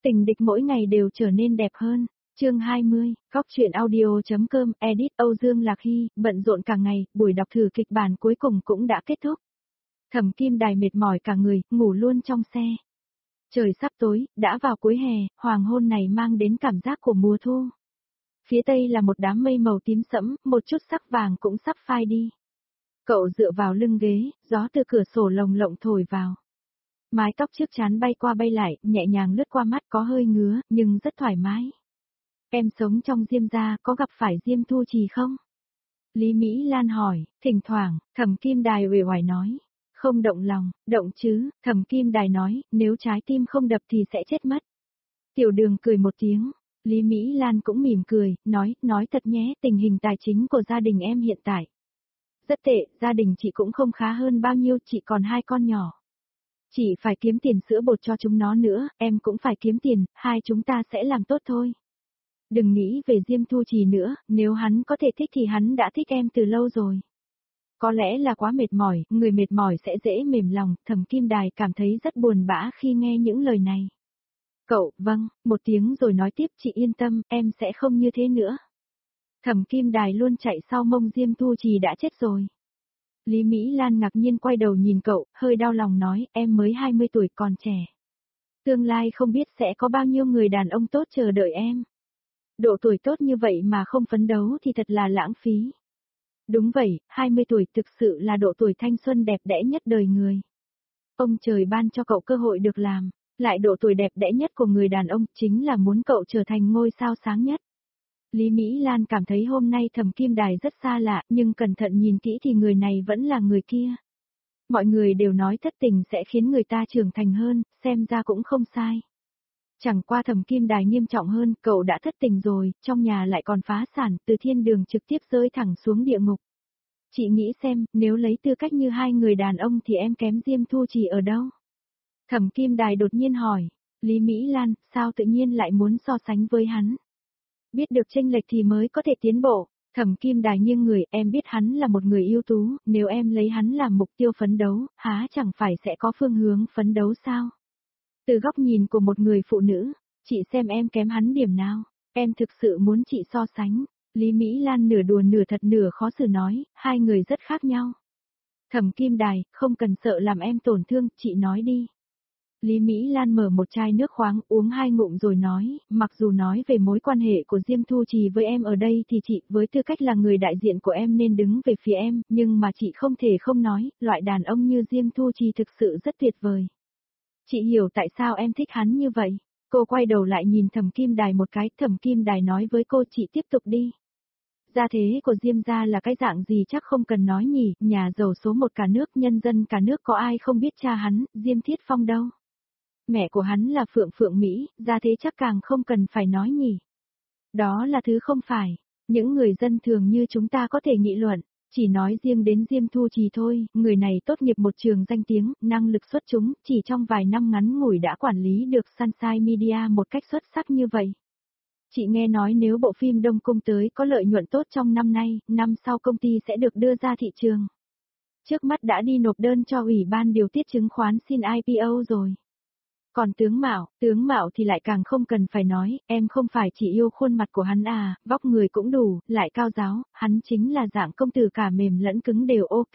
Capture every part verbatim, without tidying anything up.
Tình địch mỗi ngày đều trở nên đẹp hơn. Chương hai mươi, Góc truyện audio.com, edit Âu Dương Lạc Hy, bận rộn cả ngày, buổi đọc thử kịch bản cuối cùng cũng đã kết thúc. Thẩm Kim Đài mệt mỏi cả người, ngủ luôn trong xe. Trời sắp tối, đã vào cuối hè, hoàng hôn này mang đến cảm giác của mùa thu. Phía tây là một đám mây màu tím sẫm, một chút sắc vàng cũng sắp phai đi. Cậu dựa vào lưng ghế, gió từ cửa sổ lồng lộng thổi vào. Mái tóc trước trán bay qua bay lại, nhẹ nhàng lướt qua mắt, có hơi ngứa, nhưng rất thoải mái. Em sống trong Diêm gia, có gặp phải Diêm Thu Trì không? Lý Mỹ Lan hỏi, thỉnh thoảng, Thẩm Kim Đài uể oải nói. Không động lòng, động chứ, Thẩm Kim Đài nói, nếu trái tim không đập thì sẽ chết mất. Tiểu Đường cười một tiếng, Lý Mỹ Lan cũng mỉm cười, nói, nói thật nhé, tình hình tài chính của gia đình em hiện tại. Rất tệ, gia đình chị cũng không khá hơn bao nhiêu, chị còn hai con nhỏ. Chị phải kiếm tiền sữa bột cho chúng nó nữa, em cũng phải kiếm tiền, hai chúng ta sẽ làm tốt thôi. Đừng nghĩ về Diêm Thu Trì nữa, nếu hắn có thể thích thì hắn đã thích em từ lâu rồi. Có lẽ là quá mệt mỏi, người mệt mỏi sẽ dễ mềm lòng, Thẩm Kim Đài cảm thấy rất buồn bã khi nghe những lời này. Cậu, vâng, một tiếng rồi nói tiếp, chị yên tâm, em sẽ không như thế nữa. Thẩm Kim Đài luôn chạy sau mông Diêm Thu Trì đã chết rồi. Lý Mỹ Lan ngạc nhiên quay đầu nhìn cậu, hơi đau lòng nói, em mới hai mươi tuổi còn trẻ. Tương lai không biết sẽ có bao nhiêu người đàn ông tốt chờ đợi em. Độ tuổi tốt như vậy mà không phấn đấu thì thật là lãng phí. Đúng vậy, hai mươi tuổi thực sự là độ tuổi thanh xuân đẹp đẽ nhất đời người. Ông trời ban cho cậu cơ hội được làm, lại độ tuổi đẹp đẽ nhất của người đàn ông chính là muốn cậu trở thành ngôi sao sáng nhất. Lý Mỹ Lan cảm thấy hôm nay Thẩm Kim Đài rất xa lạ, nhưng cẩn thận nhìn kỹ thì người này vẫn là người kia. Mọi người đều nói thất tình sẽ khiến người ta trưởng thành hơn, xem ra cũng không sai. Chẳng qua Thẩm Kim Đài nghiêm trọng hơn, cậu đã thất tình rồi, trong nhà lại còn phá sản, từ thiên đường trực tiếp rơi thẳng xuống địa ngục. Chị nghĩ xem, nếu lấy tư cách như hai người đàn ông thì em kém Diêm Thu Trì ở đâu? Thẩm Kim Đài đột nhiên hỏi, Lý Mỹ Lan, sao tự nhiên lại muốn so sánh với hắn? Biết được chênh lệch thì mới có thể tiến bộ. Thẩm Kim Đài nghiêng người, em biết hắn là một người ưu tú, nếu em lấy hắn làm mục tiêu phấn đấu, há chẳng phải sẽ có phương hướng phấn đấu sao? Từ góc nhìn của một người phụ nữ, chị xem em kém hắn điểm nào, em thực sự muốn chị so sánh. Lý Mỹ Lan nửa đùa nửa thật nửa khó xử nói, hai người rất khác nhau. Thẩm Kim Đài, không cần sợ làm em tổn thương, chị nói đi. Lý Mỹ Lan mở một chai nước khoáng uống hai ngụm rồi nói, mặc dù nói về mối quan hệ của Diêm Thu Trì với em ở đây thì chị với tư cách là người đại diện của em nên đứng về phía em, nhưng mà chị không thể không nói, loại đàn ông như Diêm Thu Trì thực sự rất tuyệt vời. Chị hiểu tại sao em thích hắn như vậy. Cô quay đầu lại nhìn Thẩm Kim Đài một cái, Thẩm Kim Đài nói với cô chị tiếp tục đi. Gia thế của Diêm gia là cái dạng gì chắc không cần nói nhỉ, nhà giàu số một cả nước, nhân dân cả nước có ai không biết cha hắn, Diêm Thiết Phong đâu. Mẹ của hắn là Phượng Phượng Mỹ, gia thế chắc càng không cần phải nói nhỉ. Đó là thứ không phải, những người dân thường như chúng ta có thể nghị luận, chỉ nói riêng đến Diêm Thu Trì thôi, người này tốt nghiệp một trường danh tiếng, năng lực xuất chúng, chỉ trong vài năm ngắn ngủi đã quản lý được Sunshine Media một cách xuất sắc như vậy. Chị nghe nói nếu bộ phim Đông Cung tới có lợi nhuận tốt trong năm nay, năm sau công ty sẽ được đưa ra thị trường. Trước mắt đã đi nộp đơn cho Ủy ban điều tiết chứng khoán xin I P O rồi. Còn tướng Mạo, tướng Mạo thì lại càng không cần phải nói, em không phải chỉ yêu khuôn mặt của hắn à, vóc người cũng đủ, lại cao giáo, hắn chính là dạng công tử cả mềm lẫn cứng đều ok.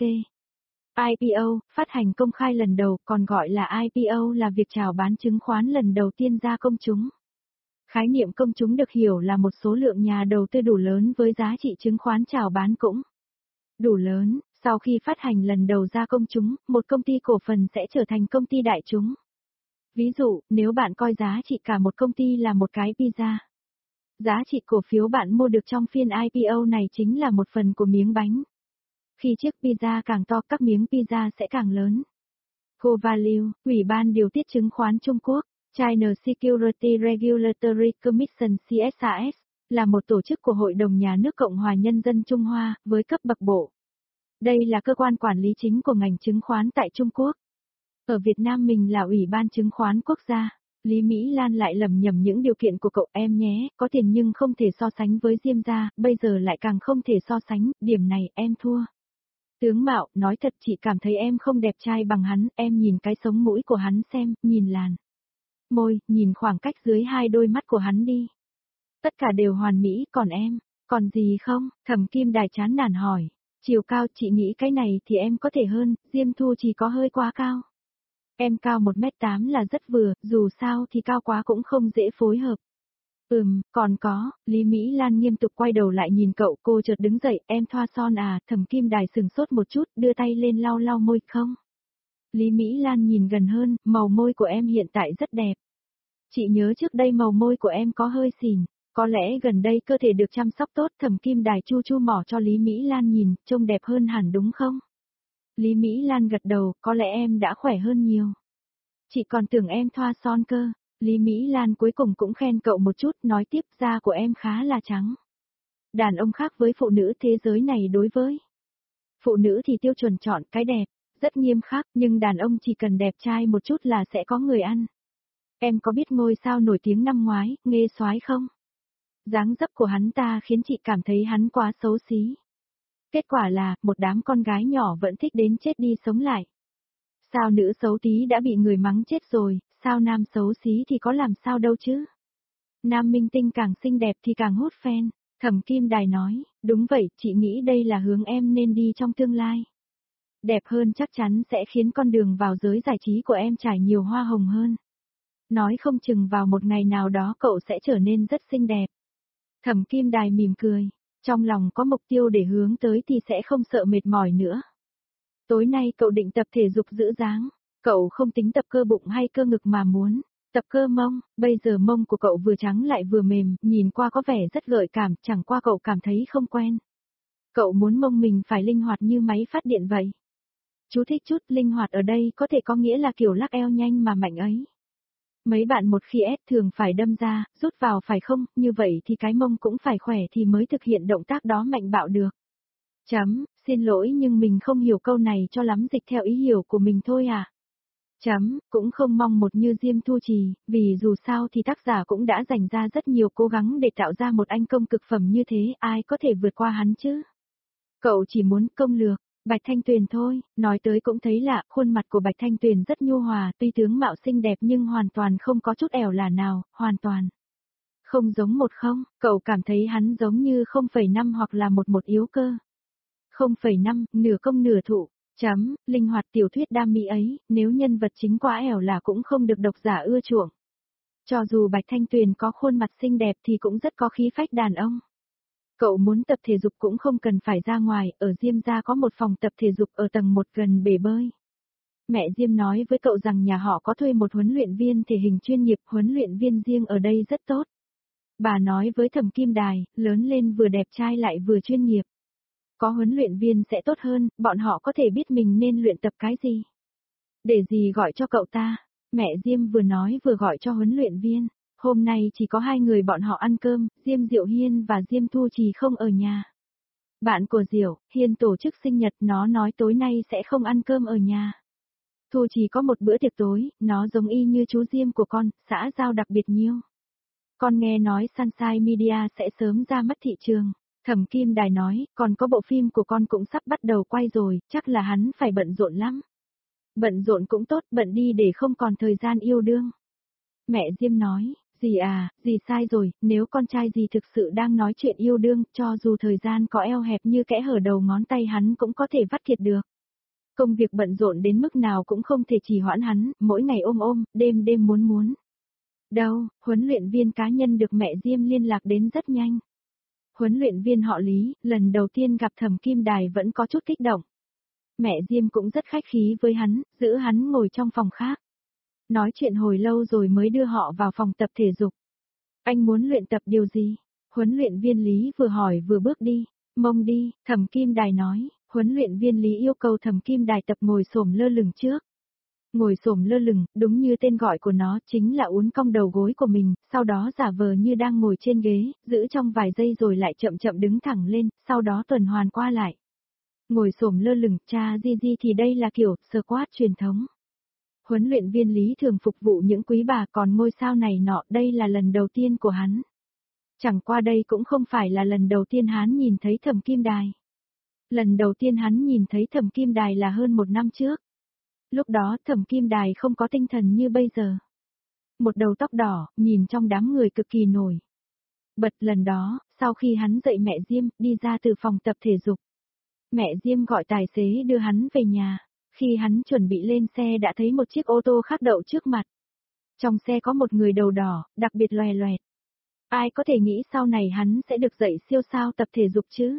I P O, phát hành công khai lần đầu, còn gọi là I P O là việc chào bán chứng khoán lần đầu tiên ra công chúng. Khái niệm công chúng được hiểu là một số lượng nhà đầu tư đủ lớn với giá trị chứng khoán chào bán cũng đủ lớn, sau khi phát hành lần đầu ra công chúng, một công ty cổ phần sẽ trở thành công ty đại chúng. Ví dụ, nếu bạn coi giá trị cả một công ty là một cái pizza. Giá trị cổ phiếu bạn mua được trong phiên I P O này chính là một phần của miếng bánh. Khi chiếc pizza càng to các miếng pizza sẽ càng lớn. Core Value, Ủy ban điều tiết chứng khoán Trung Quốc, China Security Regulatory Commission C S A S, là một tổ chức của Hội đồng Nhà nước Cộng hòa Nhân dân Trung Hoa, với cấp bậc bộ. Đây là cơ quan quản lý chính của ngành chứng khoán tại Trung Quốc. Ở Việt Nam mình là Ủy ban chứng khoán quốc gia. Lý Mỹ Lan lại lầm nhầm những điều kiện của cậu em nhé, có tiền nhưng không thể so sánh với Diêm gia, bây giờ lại càng không thể so sánh, điểm này em thua. Tướng Mạo, nói thật chị cảm thấy em không đẹp trai bằng hắn, em nhìn cái sống mũi của hắn xem, nhìn làn môi, nhìn khoảng cách dưới hai đôi mắt của hắn đi. Tất cả đều hoàn mỹ, còn em, còn gì không? Thẩm Kim Đài chán nản hỏi. Chiều cao chị nghĩ cái này thì em có thể hơn, Diêm Thu chỉ có hơi quá cao. Em cao một mét tám là rất vừa, dù sao thì cao quá cũng không dễ phối hợp. Ừm, còn có, Lý Mỹ Lan nghiêm túc quay đầu lại nhìn cậu, cô chợt đứng dậy, em thoa son à, Thẩm Kim Đài sừng sốt một chút, đưa tay lên lau lau môi, không. Lý Mỹ Lan nhìn gần hơn, màu môi của em hiện tại rất đẹp. Chị nhớ trước đây màu môi của em có hơi xỉn, có lẽ gần đây cơ thể được chăm sóc tốt. Thẩm Kim Đài chu chu mỏ cho Lý Mỹ Lan nhìn, trông đẹp hơn hẳn đúng không? Lý Mỹ Lan gật đầu, có lẽ em đã khỏe hơn nhiều. Chị còn tưởng em thoa son cơ. Lý Mỹ Lan cuối cùng cũng khen cậu một chút, nói tiếp da của em khá là trắng. Đàn ông khác với phụ nữ thế giới này đối với. Phụ nữ thì tiêu chuẩn chọn cái đẹp, rất nghiêm khắc, nhưng đàn ông chỉ cần đẹp trai một chút là sẽ có người ăn. Em có biết ngôi sao nổi tiếng năm ngoái, Nghê Soái không? Dáng dấp của hắn ta khiến chị cảm thấy hắn quá xấu xí. Kết quả là, một đám con gái nhỏ vẫn thích đến chết đi sống lại. Sao nữ xấu tí đã bị người mắng chết rồi, sao nam xấu xí thì có làm sao đâu chứ? Nam minh tinh càng xinh đẹp thì càng hút fan. Thẩm Kim Đài nói, đúng vậy, chị nghĩ đây là hướng em nên đi trong tương lai. Đẹp hơn chắc chắn sẽ khiến con đường vào giới giải trí của em trải nhiều hoa hồng hơn. Nói không chừng vào một ngày nào đó cậu sẽ trở nên rất xinh đẹp. Thẩm Kim Đài mỉm cười, trong lòng có mục tiêu để hướng tới thì sẽ không sợ mệt mỏi nữa. Tối nay cậu định tập thể dục giữ dáng, cậu không tính tập cơ bụng hay cơ ngực mà muốn tập cơ mông, bây giờ mông của cậu vừa trắng lại vừa mềm, nhìn qua có vẻ rất gợi cảm, chẳng qua cậu cảm thấy không quen. Cậu muốn mông mình phải linh hoạt như máy phát điện vậy. Chú thích chút, linh hoạt ở đây có thể có nghĩa là kiểu lắc eo nhanh mà mạnh ấy. Mấy bạn một khi ép thường phải đâm ra, rút vào phải không, như vậy thì cái mông cũng phải khỏe thì mới thực hiện động tác đó mạnh bạo được. Chấm, xin lỗi nhưng mình không hiểu câu này cho lắm, dịch theo ý hiểu của mình thôi à. Chấm, cũng không mong một như Diêm Thu Trì, vì dù sao thì tác giả cũng đã dành ra rất nhiều cố gắng để tạo ra một anh công cực phẩm như thế, ai có thể vượt qua hắn chứ. Cậu chỉ muốn công lược. Bạch Thanh Tuyền thôi, nói tới cũng thấy lạ, khuôn mặt của Bạch Thanh Tuyền rất nhu hòa, tuy tướng mạo xinh đẹp nhưng hoàn toàn không có chút ẻo là nào, hoàn toàn. Không giống một không, cậu cảm thấy hắn giống như không phẩy năm hoặc là một một yếu cơ. không phẩy năm, nửa công nửa thụ, chấm, linh hoạt tiểu thuyết đam mỹ ấy, nếu nhân vật chính quá ẻo là cũng không được độc giả ưa chuộng. Cho dù Bạch Thanh Tuyền có khuôn mặt xinh đẹp thì cũng rất có khí phách đàn ông. Cậu muốn tập thể dục cũng không cần phải ra ngoài, ở Diêm gia có một phòng tập thể dục ở tầng một gần bể bơi. Mẹ Diêm nói với cậu rằng nhà họ có thuê một huấn luyện viên thể hình chuyên nghiệp, huấn luyện viên riêng ở đây rất tốt. Bà nói với Thẩm Kim Đài, lớn lên vừa đẹp trai lại vừa chuyên nghiệp. Có huấn luyện viên sẽ tốt hơn, bọn họ có thể biết mình nên luyện tập cái gì. Để gì gọi cho cậu ta, mẹ Diêm vừa nói vừa gọi cho huấn luyện viên. Hôm nay chỉ có hai người bọn họ ăn cơm, Diêm Diệu Hiên và Diêm Thu Trì không ở nhà. Bạn của Diệu, Hiên tổ chức sinh nhật, nó nói tối nay sẽ không ăn cơm ở nhà. Thu Trì có một bữa tiệc tối, nó giống y như chú Diêm của con, xã giao đặc biệt nhiều. Con nghe nói Sunshine Media sẽ sớm ra mắt thị trường. Thẩm Kim Đài nói, còn có bộ phim của con cũng sắp bắt đầu quay rồi, chắc là hắn phải bận rộn lắm. Bận rộn cũng tốt, bận đi để không còn thời gian yêu đương. Mẹ Diêm nói, dì à, dì sai rồi, nếu con trai dì thực sự đang nói chuyện yêu đương, cho dù thời gian có eo hẹp như kẽ hở đầu ngón tay hắn cũng có thể vắt kiệt được. Công việc bận rộn đến mức nào cũng không thể trì hoãn hắn, mỗi ngày ôm ôm, đêm đêm muốn muốn. Đâu, huấn luyện viên cá nhân được mẹ Diêm liên lạc đến rất nhanh. Huấn luyện viên họ Lý, lần đầu tiên gặp Thẩm Kim Đài vẫn có chút kích động. Mẹ Diêm cũng rất khách khí với hắn, giữ hắn ngồi trong phòng khác. Nói chuyện hồi lâu rồi mới đưa họ vào phòng tập thể dục. Anh muốn luyện tập điều gì? Huấn luyện viên Lý vừa hỏi vừa bước đi. Mông đi, Thẩm Kim Đài nói. Huấn luyện viên Lý yêu cầu Thẩm Kim Đài tập ngồi xổm lơ lửng trước. Ngồi xổm lơ lửng, đúng như tên gọi của nó, chính là uốn cong đầu gối của mình, sau đó giả vờ như đang ngồi trên ghế, giữ trong vài giây rồi lại chậm chậm đứng thẳng lên, sau đó tuần hoàn qua lại. Ngồi xổm lơ lửng, cha di di thì đây là kiểu squat truyền thống. Huấn luyện viên Lý thường phục vụ những quý bà, còn ngôi sao này nọ, đây là lần đầu tiên của hắn. Chẳng qua đây cũng không phải là lần đầu tiên hắn nhìn thấy Thẩm Kim Đài. Lần đầu tiên hắn nhìn thấy Thẩm Kim Đài là hơn một năm trước. Lúc đó Thẩm Kim Đài không có tinh thần như bây giờ. một đầu tóc đỏ, nhìn trong đám người cực kỳ nổi bật. Lần đó, sau khi hắn dạy mẹ Diêm, đi ra từ phòng tập thể dục. Mẹ Diêm gọi tài xế đưa hắn về nhà. Khi hắn chuẩn bị lên xe đã thấy một chiếc ô tô khác đậu trước mặt. Trong xe có một người đầu đỏ, đặc biệt loè loẹt. Ai có thể nghĩ sau này hắn sẽ được dạy siêu sao tập thể dục chứ?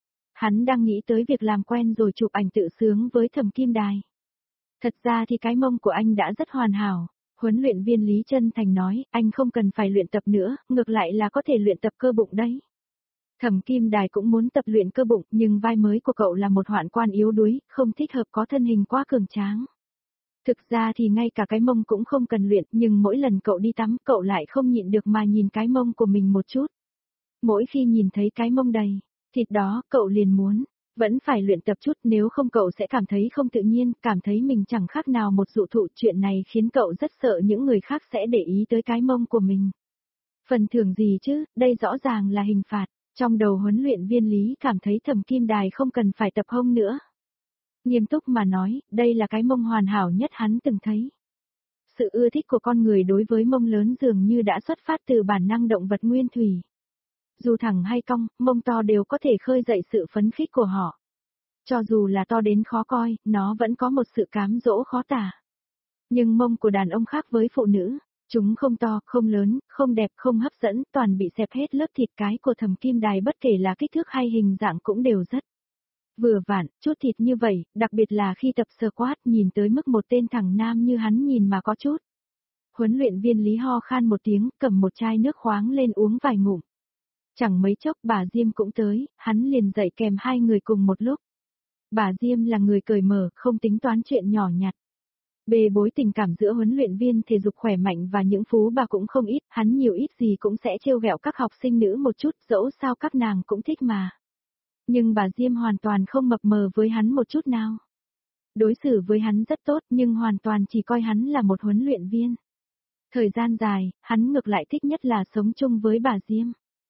Hắn đang nghĩ tới việc làm quen rồi chụp ảnh tự sướng với Thẩm Kim Đài. Thật ra thì cái mông của anh đã rất hoàn hảo. Huấn luyện viên Lý Chân Thành nói, anh không cần phải luyện tập nữa, ngược lại là có thể luyện tập cơ bụng đấy. Thẩm Kim Đài cũng muốn tập luyện cơ bụng, nhưng vai mới của cậu là một hoạn quan yếu đuối, không thích hợp có thân hình quá cường tráng. Thực ra thì ngay cả cái mông cũng không cần luyện, nhưng mỗi lần cậu đi tắm, cậu lại không nhịn được mà nhìn cái mông của mình một chút. Mỗi khi nhìn thấy cái mông đầy thịt đó, cậu liền muốn, vẫn phải luyện tập chút, nếu không cậu sẽ cảm thấy không tự nhiên, cảm thấy mình chẳng khác nào một dụ thụ. Chuyện này khiến cậu rất sợ những người khác sẽ để ý tới cái mông của mình. Phần thưởng gì chứ, đây rõ ràng là hình phạt. Trong đầu huấn luyện viên Lý cảm thấy Thẩm Kim Đài không cần phải tập hông nữa. Nghiêm túc mà nói, đây là cái mông hoàn hảo nhất hắn từng thấy. Sự ưa thích của con người đối với mông lớn dường như đã xuất phát từ bản năng động vật nguyên thủy. Dù thẳng hay cong, mông to đều có thể khơi dậy sự phấn khích của họ. Cho dù là to đến khó coi, nó vẫn có một sự cám dỗ khó tả. Nhưng mông của đàn ông khác với phụ nữ, chúng không to, không lớn, không đẹp, không hấp dẫn, toàn bị xẹp hết lớp thịt. Cái của Thẩm Kim Đài bất kể là kích thước hay hình dạng cũng đều rất vừa vặn, chút thịt như vậy, đặc biệt là khi tập squat, nhìn tới mức một tên thằng nam như hắn nhìn mà có chút. Huấn luyện viên Lý ho khan một tiếng, cầm một chai nước khoáng lên uống vài ngụm. Chẳng mấy chốc bà Diêm cũng tới, hắn liền dạy kèm hai người cùng một lúc. Bà Diêm là người cởi mở, không tính toán chuyện nhỏ nhặt. Bề bối tình cảm giữa huấn luyện viên thể dục khỏe mạnh và những phú bà cũng không ít, hắn nhiều ít gì cũng sẽ trêu ghẹo các học sinh nữ một chút, dẫu sao các nàng cũng thích mà. Nhưng bà Diêm hoàn toàn không mập mờ với hắn một chút nào. Đối xử với hắn rất tốt nhưng hoàn toàn chỉ coi hắn là một huấn luyện viên. Thời gian dài, hắn ngược lại thích nhất là sống chung với bà Diêm.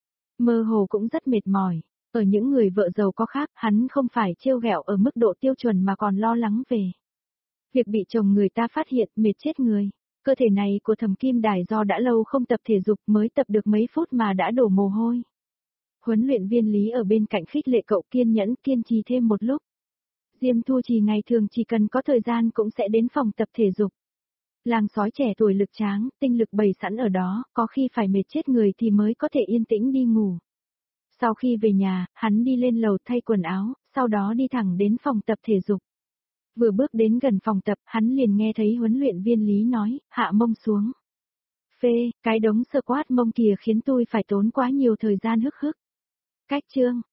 Mơ hồ cũng rất mệt mỏi. Ở những người vợ giàu có khác, hắn không phải trêu ghẹo ở mức độ tiêu chuẩn mà còn lo lắng về việc bị chồng người ta phát hiện, mệt chết người. Cơ thể này của Thẩm Kim Đài do đã lâu không tập thể dục mới tập được mấy phút mà đã đổ mồ hôi. Huấn luyện viên Lý ở bên cạnh khích lệ cậu kiên nhẫn kiên trì thêm một lúc. Diêm Thu Trì ngày thường chỉ cần có thời gian cũng sẽ đến phòng tập thể dục. Làng sói trẻ tuổi lực tráng, tinh lực bày sẵn ở đó, có khi phải mệt chết người thì mới có thể yên tĩnh đi ngủ. Sau khi về nhà, hắn đi lên lầu thay quần áo, sau đó đi thẳng đến phòng tập thể dục. Vừa bước đến gần phòng tập, hắn liền nghe thấy huấn luyện viên Lý nói, hạ mông xuống. Phê, cái đống squat mông kìa khiến tôi phải tốn quá nhiều thời gian hức hức. Cách chương.